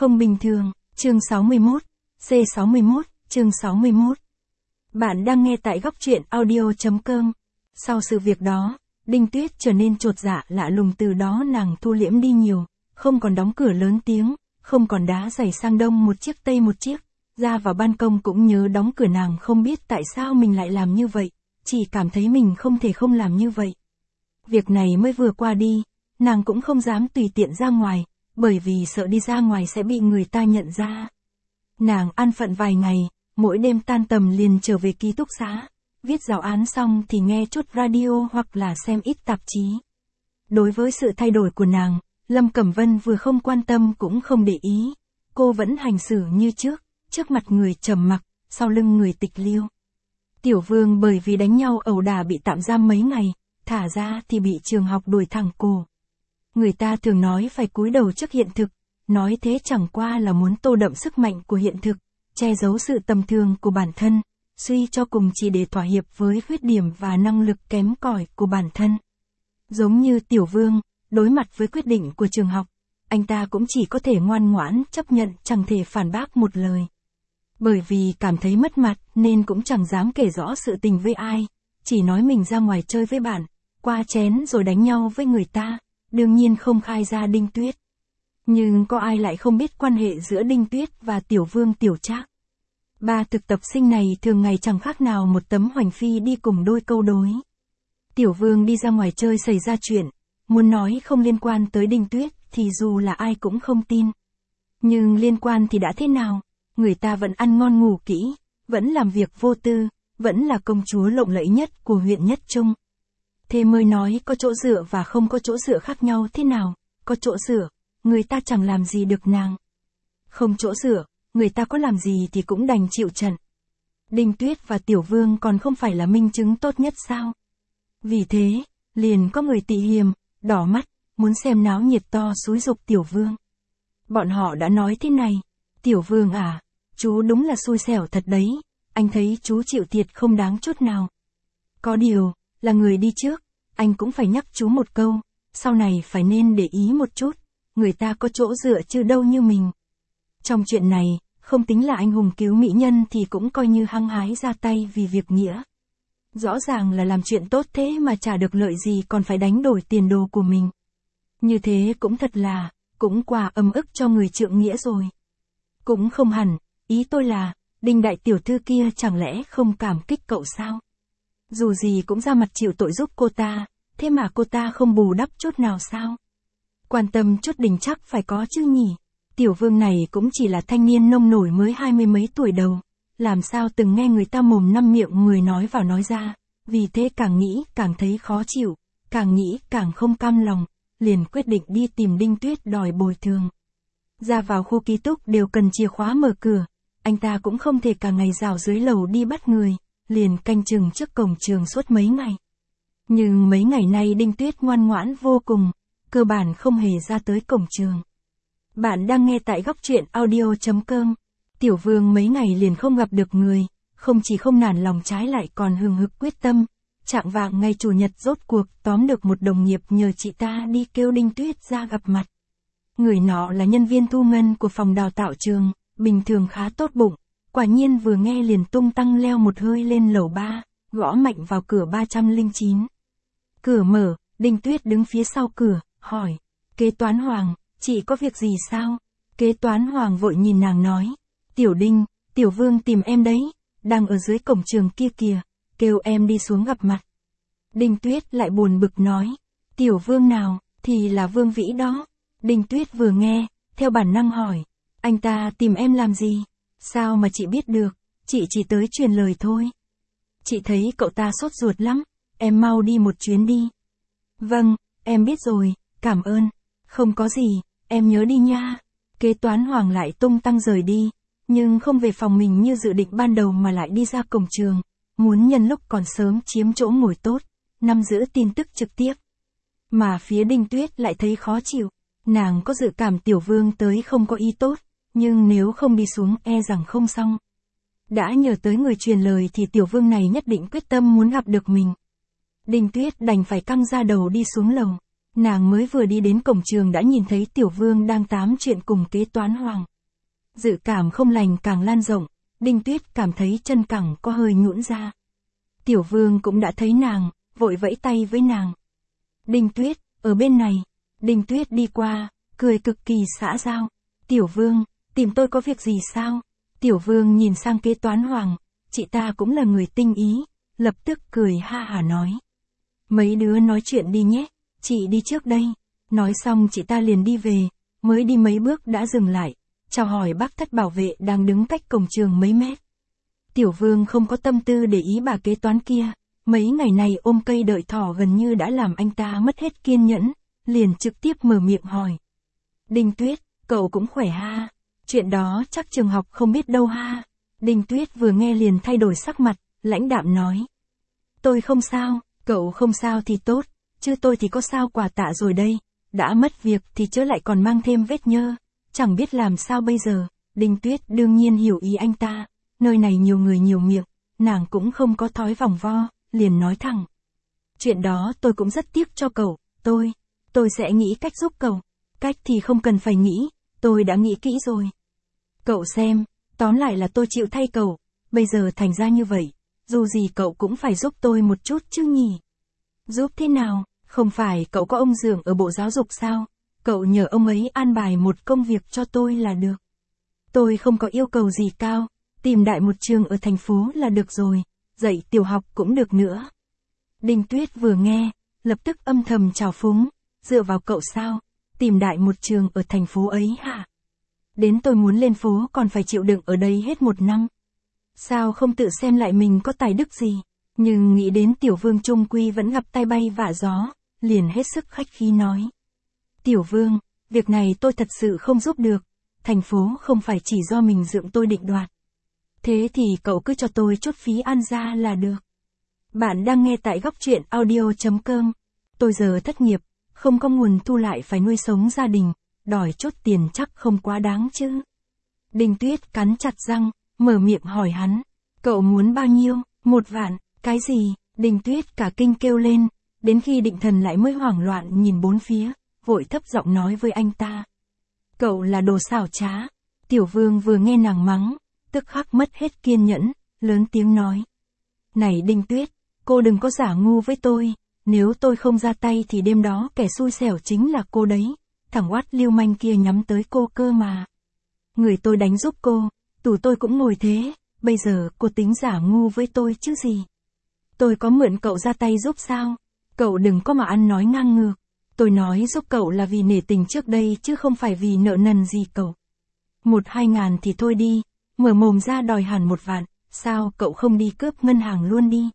Không bình thường, chương 61, C61, chương 61. Bạn đang nghe tại góc truyện audio.com. Sau sự việc đó, Đinh Tuyết trở nên chột dạ lạ lùng, từ đó nàng thu liễm đi nhiều, không còn đóng cửa lớn tiếng, không còn đá giày sang đông một chiếc tây một chiếc, ra vào ban công cũng nhớ đóng cửa. Nàng không biết tại sao mình lại làm như vậy, chỉ cảm thấy mình không thể không làm như vậy. Việc này mới vừa qua đi, nàng cũng không dám tùy tiện ra ngoài, bởi vì sợ đi ra ngoài sẽ bị người ta nhận ra. Nàng an phận vài ngày, mỗi đêm tan tầm liền trở về ký túc xá, viết giáo án xong thì nghe chút radio hoặc là xem ít tạp chí. Đối với sự thay đổi của nàng, Lâm Cẩm Vân vừa không quan tâm cũng không để ý, cô vẫn hành xử như trước mặt người trầm mặc, sau lưng người tịch liêu. Tiểu Vương bởi vì đánh nhau ẩu đả bị tạm giam mấy ngày, thả ra thì bị trường học đuổi thẳng cổ. Người ta thường nói phải cúi đầu trước hiện thực, nói thế chẳng qua là muốn tô đậm sức mạnh của hiện thực, che giấu sự tầm thường của bản thân, suy cho cùng chỉ để thỏa hiệp với khuyết điểm và năng lực kém cỏi của bản thân. Giống như Tiểu Vương, đối mặt với quyết định của trường học, anh ta cũng chỉ có thể ngoan ngoãn chấp nhận, chẳng thể phản bác một lời. Bởi vì cảm thấy mất mặt nên cũng chẳng dám kể rõ sự tình với ai, chỉ nói mình ra ngoài chơi với bạn, qua chén rồi đánh nhau với người ta, đương nhiên không khai ra Đinh Tuyết. Nhưng có ai lại không biết quan hệ giữa Đinh Tuyết và Tiểu Vương Tiểu Trác. Ba thực tập sinh này thường ngày chẳng khác nào một tấm hoành phi đi cùng đôi câu đối. Tiểu Vương đi ra ngoài chơi xảy ra chuyện, muốn nói không liên quan tới Đinh Tuyết thì dù là ai cũng không tin. Nhưng liên quan thì đã thế nào, người ta vẫn ăn ngon ngủ kỹ, vẫn làm việc vô tư, vẫn là công chúa lộng lẫy nhất của huyện Nhất Trung. Thế mới nói có chỗ dựa và không có chỗ dựa khác nhau thế nào, có chỗ dựa, người ta chẳng làm gì được nàng. Không chỗ dựa, người ta có làm gì thì cũng đành chịu trận. Đinh Tuyết và Tiểu Vương còn không phải là minh chứng tốt nhất sao? Vì thế, liền có người tị hiềm, đỏ mắt, muốn xem náo nhiệt to xúi giục Tiểu Vương. Bọn họ đã nói thế này, Tiểu Vương à, chú đúng là xui xẻo thật đấy, anh thấy chú chịu thiệt không đáng chút nào. Có điều, là người đi trước, anh cũng phải nhắc chú một câu, sau này phải nên để ý một chút, người ta có chỗ dựa chứ đâu như mình. Trong chuyện này, không tính là anh hùng cứu mỹ nhân thì cũng coi như hăng hái ra tay vì việc nghĩa. Rõ ràng là làm chuyện tốt thế mà chả được lợi gì còn phải đánh đổi tiền đồ của mình. Như thế cũng thật là, cũng quá ấm ức cho người trượng nghĩa rồi. Cũng không hẳn, ý tôi là, Đinh đại tiểu thư kia chẳng lẽ không cảm kích cậu sao? Dù gì cũng ra mặt chịu tội giúp cô ta, thế mà cô ta không bù đắp chút nào sao? Quan tâm chút Đinh chắc phải có chứ nhỉ? Tiểu Vương này cũng chỉ là thanh niên nông nổi mới 20 mấy tuổi đầu, làm sao từng nghe người ta mồm năm miệng người nói vào nói ra, vì thế càng nghĩ càng thấy khó chịu, càng nghĩ càng không cam lòng, liền quyết định đi tìm Đinh Tuyết đòi bồi thường. Ra vào khu ký túc đều cần chìa khóa mở cửa, anh ta cũng không thể cả ngày rào dưới lầu đi bắt người, liền canh chừng trước cổng trường suốt mấy ngày. Nhưng mấy ngày nay Đinh Tuyết ngoan ngoãn vô cùng, cơ bản không hề ra tới cổng trường. Bạn đang nghe tại góc truyện audio.com. Tiểu Vương mấy ngày liền không gặp được người, không chỉ không nản lòng trái lại còn hừng hực quyết tâm. Chạng vạng ngày chủ nhật rốt cuộc tóm được một đồng nghiệp nhờ chị ta đi kêu Đinh Tuyết ra gặp mặt. Người nọ là nhân viên thu ngân của phòng đào tạo trường, bình thường khá tốt bụng, quả nhiên vừa nghe liền tung tăng leo một hơi lên lầu 3, gõ mạnh vào cửa 309. Cửa mở, Đinh Tuyết đứng phía sau cửa, hỏi, kế toán Hoàng, chị có việc gì sao? Kế toán Hoàng vội nhìn nàng nói, Tiểu Đinh, Tiểu Vương tìm em đấy, đang ở dưới cổng trường kia kìa, kêu em đi xuống gặp mặt. Đinh Tuyết lại buồn bực nói, Tiểu Vương nào, thì là Vương Vĩ đó. Đinh Tuyết vừa nghe, theo bản năng hỏi, anh ta tìm em làm gì? Sao mà chị biết được, chị chỉ tới truyền lời thôi. Chị thấy cậu ta sốt ruột lắm, em mau đi một chuyến đi. Vâng, em biết rồi, cảm ơn. Không có gì, em nhớ đi nha. Kế toán Hoàng lại tung tăng rời đi, nhưng không về phòng mình như dự định ban đầu mà lại đi ra cổng trường, muốn nhân lúc còn sớm chiếm chỗ ngồi tốt, nắm giữ tin tức trực tiếp. Mà phía Đinh Tuyết lại thấy khó chịu, nàng có dự cảm Tiểu Vương tới không có ý tốt, nhưng nếu không đi xuống e rằng không xong. Đã nhờ tới người truyền lời thì Tiểu Vương này nhất định quyết tâm muốn gặp được mình. Đinh Tuyết đành phải căng ra đầu đi xuống lầu. Nàng mới vừa đi đến cổng trường đã nhìn thấy Tiểu Vương đang tám chuyện cùng kế toán Hoàng. Dự cảm không lành càng lan rộng, Đinh Tuyết cảm thấy chân cẳng có hơi nhũn ra. Tiểu Vương cũng đã thấy nàng, vội vẫy tay với nàng. Đinh Tuyết, ở bên này. Đinh Tuyết đi qua, cười cực kỳ xã giao. Tiểu Vương, tìm tôi có việc gì sao? Tiểu Vương nhìn sang kế toán Hoàng, chị ta cũng là người tinh ý, lập tức cười ha hả nói. Mấy đứa nói chuyện đi nhé, chị đi trước đây. Nói xong chị ta liền đi về, mới đi mấy bước đã dừng lại, chào hỏi bác Thất bảo vệ đang đứng cách cổng trường mấy mét. Tiểu Vương không có tâm tư để ý bà kế toán kia, mấy ngày này ôm cây đợi thỏ gần như đã làm anh ta mất hết kiên nhẫn, liền trực tiếp mở miệng hỏi. Đinh Tuyết, cậu cũng khỏe ha, chuyện đó chắc trường học không biết đâu ha. Đinh Tuyết vừa nghe liền thay đổi sắc mặt, lãnh đạm nói. Tôi không sao, cậu không sao thì tốt, chứ tôi thì có sao quả tạ rồi đây, đã mất việc thì chớ lại còn mang thêm vết nhơ, chẳng biết làm sao bây giờ. Đinh Tuyết đương nhiên hiểu ý anh ta, nơi này nhiều người nhiều miệng, nàng cũng không có thói vòng vo, liền nói thẳng. Chuyện đó tôi cũng rất tiếc cho cậu, tôi sẽ nghĩ cách giúp cậu, cách thì không cần phải nghĩ, tôi đã nghĩ kỹ rồi. Cậu xem, tóm lại là tôi chịu thay cậu, bây giờ thành ra như vậy, dù gì cậu cũng phải giúp tôi một chút chứ nhỉ. Giúp thế nào, không phải cậu có ông Dượng ở Bộ Giáo dục sao, cậu nhờ ông ấy an bài một công việc cho tôi là được. Tôi không có yêu cầu gì cao, tìm đại một trường ở thành phố là được rồi, dạy tiểu học cũng được nữa. Đinh Tuyết vừa nghe, lập tức âm thầm trào phúng, dựa vào cậu sao, tìm đại một trường ở thành phố ấy hả? Đến tôi muốn lên phố còn phải chịu đựng ở đây hết một năm. Sao không tự xem lại mình có tài đức gì? Nhưng nghĩ đến Tiểu Vương trung quy vẫn gặp tai bay vạ gió, liền hết sức khách khí nói. Tiểu Vương, việc này tôi thật sự không giúp được, thành phố không phải chỉ do mình Dượng tôi định đoạt. Thế thì cậu cứ cho tôi chút phí ăn ra là được. Bạn đang nghe tại góc truyện audio.com. Tôi giờ thất nghiệp, không có nguồn thu lại phải nuôi sống gia đình, đòi chút tiền chắc không quá đáng chứ. Đinh Tuyết cắn chặt răng, mở miệng hỏi hắn. Cậu muốn bao nhiêu? 1 vạn, cái gì? Đinh Tuyết cả kinh kêu lên, đến khi định thần lại mới hoảng loạn nhìn bốn phía, vội thấp giọng nói với anh ta. Cậu là đồ xảo trá. Tiểu Vương vừa nghe nàng mắng, tức khắc mất hết kiên nhẫn, lớn tiếng nói. Này Đinh Tuyết, cô đừng có giả ngu với tôi, nếu tôi không ra tay thì đêm đó kẻ xui xẻo chính là cô đấy, thằng oát lưu manh kia nhắm tới cô cơ mà. Người tôi đánh giúp cô, tù tôi cũng ngồi thế, bây giờ cô tính giả ngu với tôi chứ gì. Tôi có mượn cậu ra tay giúp sao? Cậu đừng có mà ăn nói ngang ngược. Tôi nói giúp cậu là vì nể tình trước đây chứ không phải vì nợ nần gì cậu. 1-2 ngàn thì thôi đi, mở mồm ra đòi hẳn 1 vạn, sao cậu không đi cướp ngân hàng luôn đi?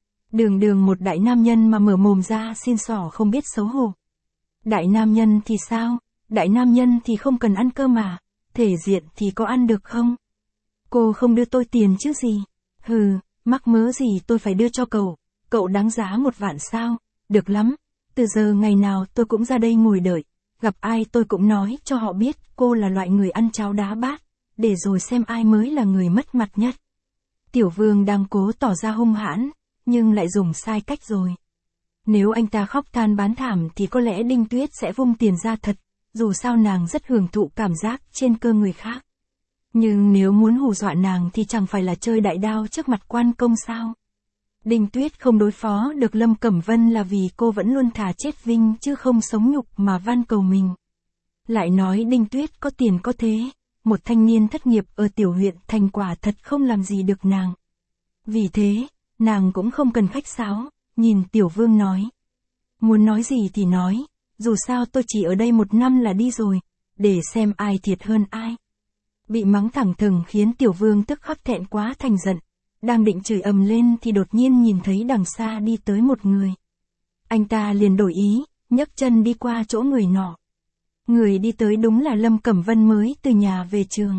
Đường một đại nam nhân mà mở mồm ra xin xỏ không biết xấu hổ. Đại nam nhân thì sao? Đại nam nhân thì không cần ăn cơm mà, thể diện thì có ăn được không? Cô không đưa tôi tiền chứ gì? Hừ, mắc mớ gì tôi phải đưa cho cậu đáng giá 1 vạn sao? Được lắm, từ giờ ngày nào tôi cũng ra đây ngồi đợi, gặp ai tôi cũng nói cho họ biết cô là loại người ăn cháo đá bát, để rồi xem ai mới là người mất mặt nhất. Tiểu Vương đang cố tỏ ra hung hãn, nhưng lại dùng sai cách rồi. Nếu anh ta khóc than bán thảm thì có lẽ Đinh Tuyết sẽ vung tiền ra thật, dù sao nàng rất hưởng thụ cảm giác trên cơ người khác. Nhưng nếu muốn hù dọa nàng thì chẳng phải là chơi đại đao trước mặt quan công sao? Đinh Tuyết không đối phó được Lâm Cẩm Vân là vì cô vẫn luôn thà chết vinh chứ không sống nhục mà van cầu mình. Lại nói Đinh Tuyết có tiền có thế, một thanh niên thất nghiệp ở tiểu huyện thành quả thật không làm gì được nàng. Vì thế, nàng cũng không cần khách sáo, nhìn Tiểu Vương nói. Muốn nói gì thì nói, dù sao tôi chỉ ở đây 1 năm là đi rồi, để xem ai thiệt hơn ai. Bị mắng thẳng thừng khiến Tiểu Vương tức khắc thẹn quá thành giận, đang định chửi ầm lên thì đột nhiên nhìn thấy đằng xa đi tới một người. Anh ta liền đổi ý, nhấc chân đi qua chỗ người nọ. Người đi tới đúng là Lâm Cẩm Vân mới từ nhà về trường.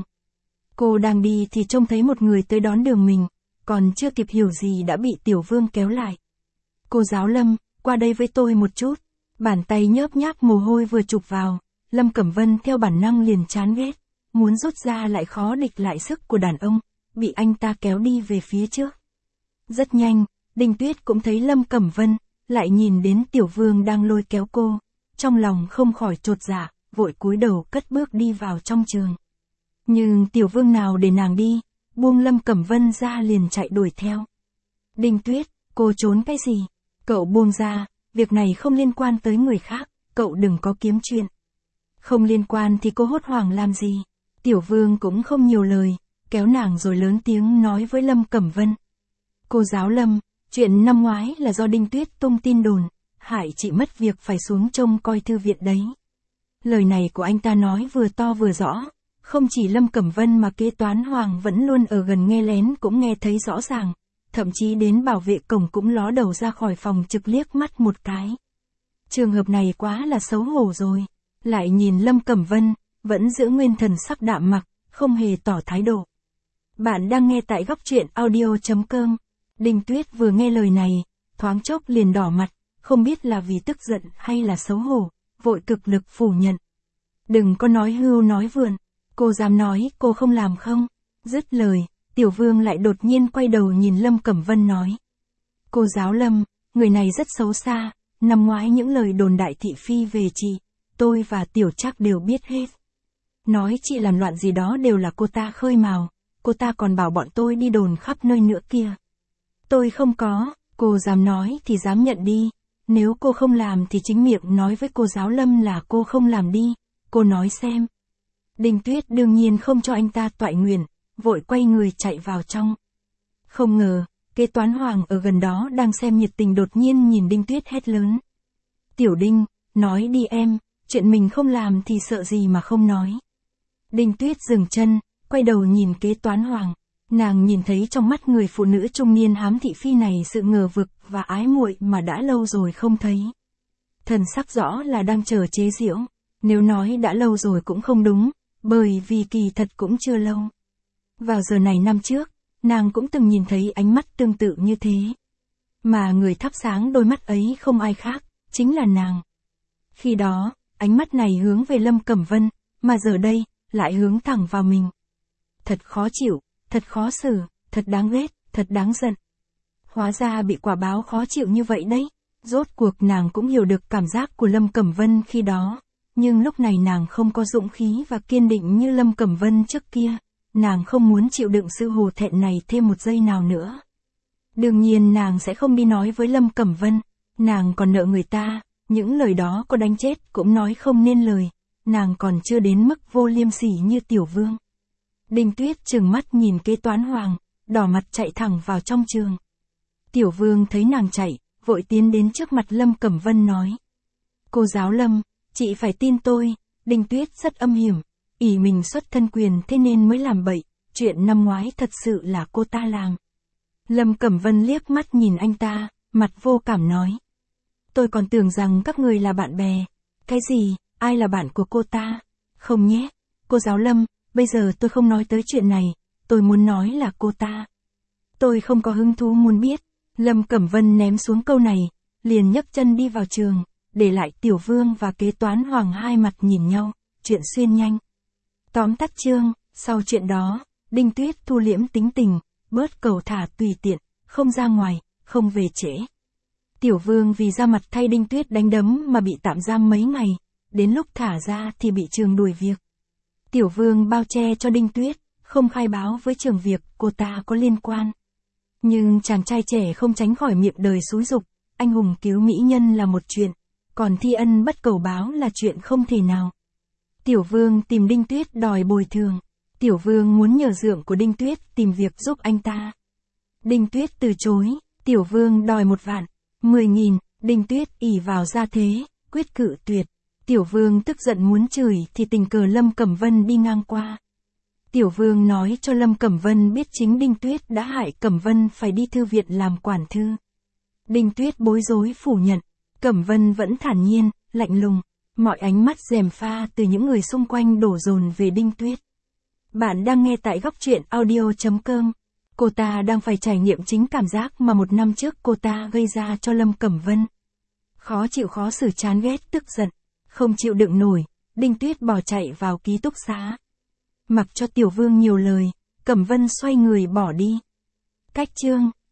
Cô đang đi thì trông thấy một người tới đón đường mình, còn chưa kịp hiểu gì đã bị Tiểu Vương kéo lại. Cô giáo Lâm, qua đây với tôi một chút. Bàn tay nhớp nháp mồ hôi vừa chụp vào, Lâm Cẩm Vân theo bản năng liền chán ghét, muốn rút ra lại khó địch lại sức của đàn ông, bị anh ta kéo đi về phía trước. Rất nhanh, Đinh Tuyết cũng thấy Lâm Cẩm Vân, lại nhìn đến Tiểu Vương đang lôi kéo cô, trong lòng không khỏi chột dạ, vội cúi đầu cất bước đi vào trong trường. Nhưng Tiểu Vương nào để nàng đi, buông Lâm Cẩm Vân ra liền chạy đuổi theo. Đinh Tuyết, cô trốn cái gì? Cậu buông ra, việc này không liên quan tới người khác, cậu đừng có kiếm chuyện. Không liên quan thì cô hốt hoảng làm gì? Tiểu Vương cũng không nhiều lời, kéo nàng rồi lớn tiếng nói với Lâm Cẩm Vân. Cô giáo Lâm, chuyện năm ngoái là do Đinh Tuyết tung tin đồn, hại chị mất việc phải xuống trông coi thư viện đấy. Lời này của anh ta nói vừa to vừa rõ, không chỉ Lâm Cẩm Vân mà kế toán Hoàng vẫn luôn ở gần nghe lén cũng nghe thấy rõ ràng, thậm chí đến bảo vệ cổng cũng ló đầu ra khỏi phòng trực liếc mắt một cái. Trường hợp này quá là xấu hổ rồi, lại nhìn Lâm Cẩm Vân, vẫn giữ nguyên thần sắc đạm mặc, không hề tỏ thái độ. Bạn đang nghe tại góc truyện audio.com. Đinh Tuyết vừa nghe lời này, thoáng chốc liền đỏ mặt, không biết là vì tức giận hay là xấu hổ, vội cực lực phủ nhận. Đừng có nói hưu nói vượn, cô dám nói cô không làm không? Dứt lời, Tiểu Vương lại đột nhiên quay đầu nhìn Lâm Cẩm Vân nói. Cô giáo Lâm, người này rất xấu xa, năm ngoái những lời đồn đại thị phi về chị, tôi và Tiểu Trác đều biết hết. Nói chị làm loạn gì đó đều là cô ta khơi mào, cô ta còn bảo bọn tôi đi đồn khắp nơi nữa kia. Tôi không có, cô dám nói thì dám nhận đi, nếu cô không làm thì chính miệng nói với cô giáo Lâm là cô không làm đi, cô nói xem. Đinh Tuyết đương nhiên không cho anh ta toại nguyện, vội quay người chạy vào trong. Không ngờ, kế toán Hoàng ở gần đó đang xem nhiệt tình đột nhiên nhìn Đinh Tuyết hét lớn. Tiểu Đinh, nói đi em, chuyện mình không làm thì sợ gì mà không nói. Đinh Tuyết dừng chân, quay đầu nhìn kế toán Hoàng. Nàng nhìn thấy trong mắt người phụ nữ trung niên hám thị phi này sự ngờ vực và ái muội mà đã lâu rồi không thấy. Thần sắc rõ là đang chờ chế giễu, nếu nói đã lâu rồi cũng không đúng, bởi vì kỳ thật cũng chưa lâu. Vào giờ này năm trước, nàng cũng từng nhìn thấy ánh mắt tương tự như thế. Mà người thắp sáng đôi mắt ấy không ai khác, chính là nàng. Khi đó, ánh mắt này hướng về Lâm Cẩm Vân, mà giờ đây, lại hướng thẳng vào mình. Thật khó chịu, thật khó xử, thật đáng ghét, thật đáng giận. Hóa ra bị quả báo khó chịu như vậy đấy. Rốt cuộc nàng cũng hiểu được cảm giác của Lâm Cẩm Vân khi đó. Nhưng lúc này nàng không có dũng khí và kiên định như Lâm Cẩm Vân trước kia. Nàng không muốn chịu đựng sự hổ thẹn này thêm một giây nào nữa. Đương nhiên nàng sẽ không đi nói với Lâm Cẩm Vân. Nàng còn nợ người ta, những lời đó có đánh chết cũng nói không nên lời. Nàng còn chưa đến mức vô liêm sỉ như Tiểu Vương. Đinh Tuyết trừng mắt nhìn kế toán Hoàng, đỏ mặt chạy thẳng vào trong trường. Tiểu Vương thấy nàng chạy, vội tiến đến trước mặt Lâm Cẩm Vân nói. Cô giáo Lâm, chị phải tin tôi, Đinh Tuyết rất âm hiểm, ỷ mình xuất thân quyền thế nên mới làm bậy, chuyện năm ngoái thật sự là cô ta làm. Lâm Cẩm Vân liếc mắt nhìn anh ta, mặt vô cảm nói. Tôi còn tưởng rằng các người là bạn bè. Cái gì, ai là bạn của cô ta? Không nhé, cô giáo Lâm, bây giờ tôi không nói tới chuyện này, tôi muốn nói là cô ta. Tôi không có hứng thú muốn biết. Lâm Cẩm Vân ném xuống câu này, liền nhấc chân đi vào trường, để lại Tiểu Vương và kế toán Hoàng hai mặt nhìn nhau, chuyện xuyên nhanh. Tóm tắt chương, sau chuyện đó, Đinh Tuyết thu liễm tính tình, bớt cầu thả tùy tiện, không ra ngoài, không về trễ. Tiểu Vương vì ra mặt thay Đinh Tuyết đánh đấm mà bị tạm giam mấy ngày, đến lúc thả ra thì bị trường đuổi việc. Tiểu Vương bao che cho Đinh Tuyết, không khai báo với trường việc cô ta có liên quan. Nhưng chàng trai trẻ không tránh khỏi miệng đời xúi dục, anh hùng cứu mỹ nhân là một chuyện, còn thi ân bất cầu báo là chuyện không thể nào. Tiểu Vương tìm Đinh Tuyết đòi bồi thường. Tiểu Vương muốn nhờ dượng của Đinh Tuyết tìm việc giúp anh ta. Đinh Tuyết từ chối, Tiểu Vương đòi 1 vạn, 10.000, Đinh Tuyết ỷ vào gia thế, quyết cự tuyệt. Tiểu Vương tức giận muốn chửi thì tình cờ Lâm Cẩm Vân đi ngang qua. Tiểu Vương nói cho Lâm Cẩm Vân biết chính Đinh Tuyết đã hại Cẩm Vân phải đi thư viện làm quản thư. Đinh Tuyết bối rối phủ nhận, Cẩm Vân vẫn thản nhiên, lạnh lùng, mọi ánh mắt gièm pha từ những người xung quanh đổ dồn về Đinh Tuyết. Bạn đang nghe tại góc truyện audio.com. Cô ta đang phải trải nghiệm chính cảm giác mà 1 năm trước cô ta gây ra cho Lâm Cẩm Vân. Khó chịu khó xử chán ghét tức giận, không chịu đựng nổi, Đinh Tuyết bỏ chạy vào ký túc xá. Mặc cho Tiểu Vương nhiều lời, Cẩm Vân xoay người bỏ đi. Cách chương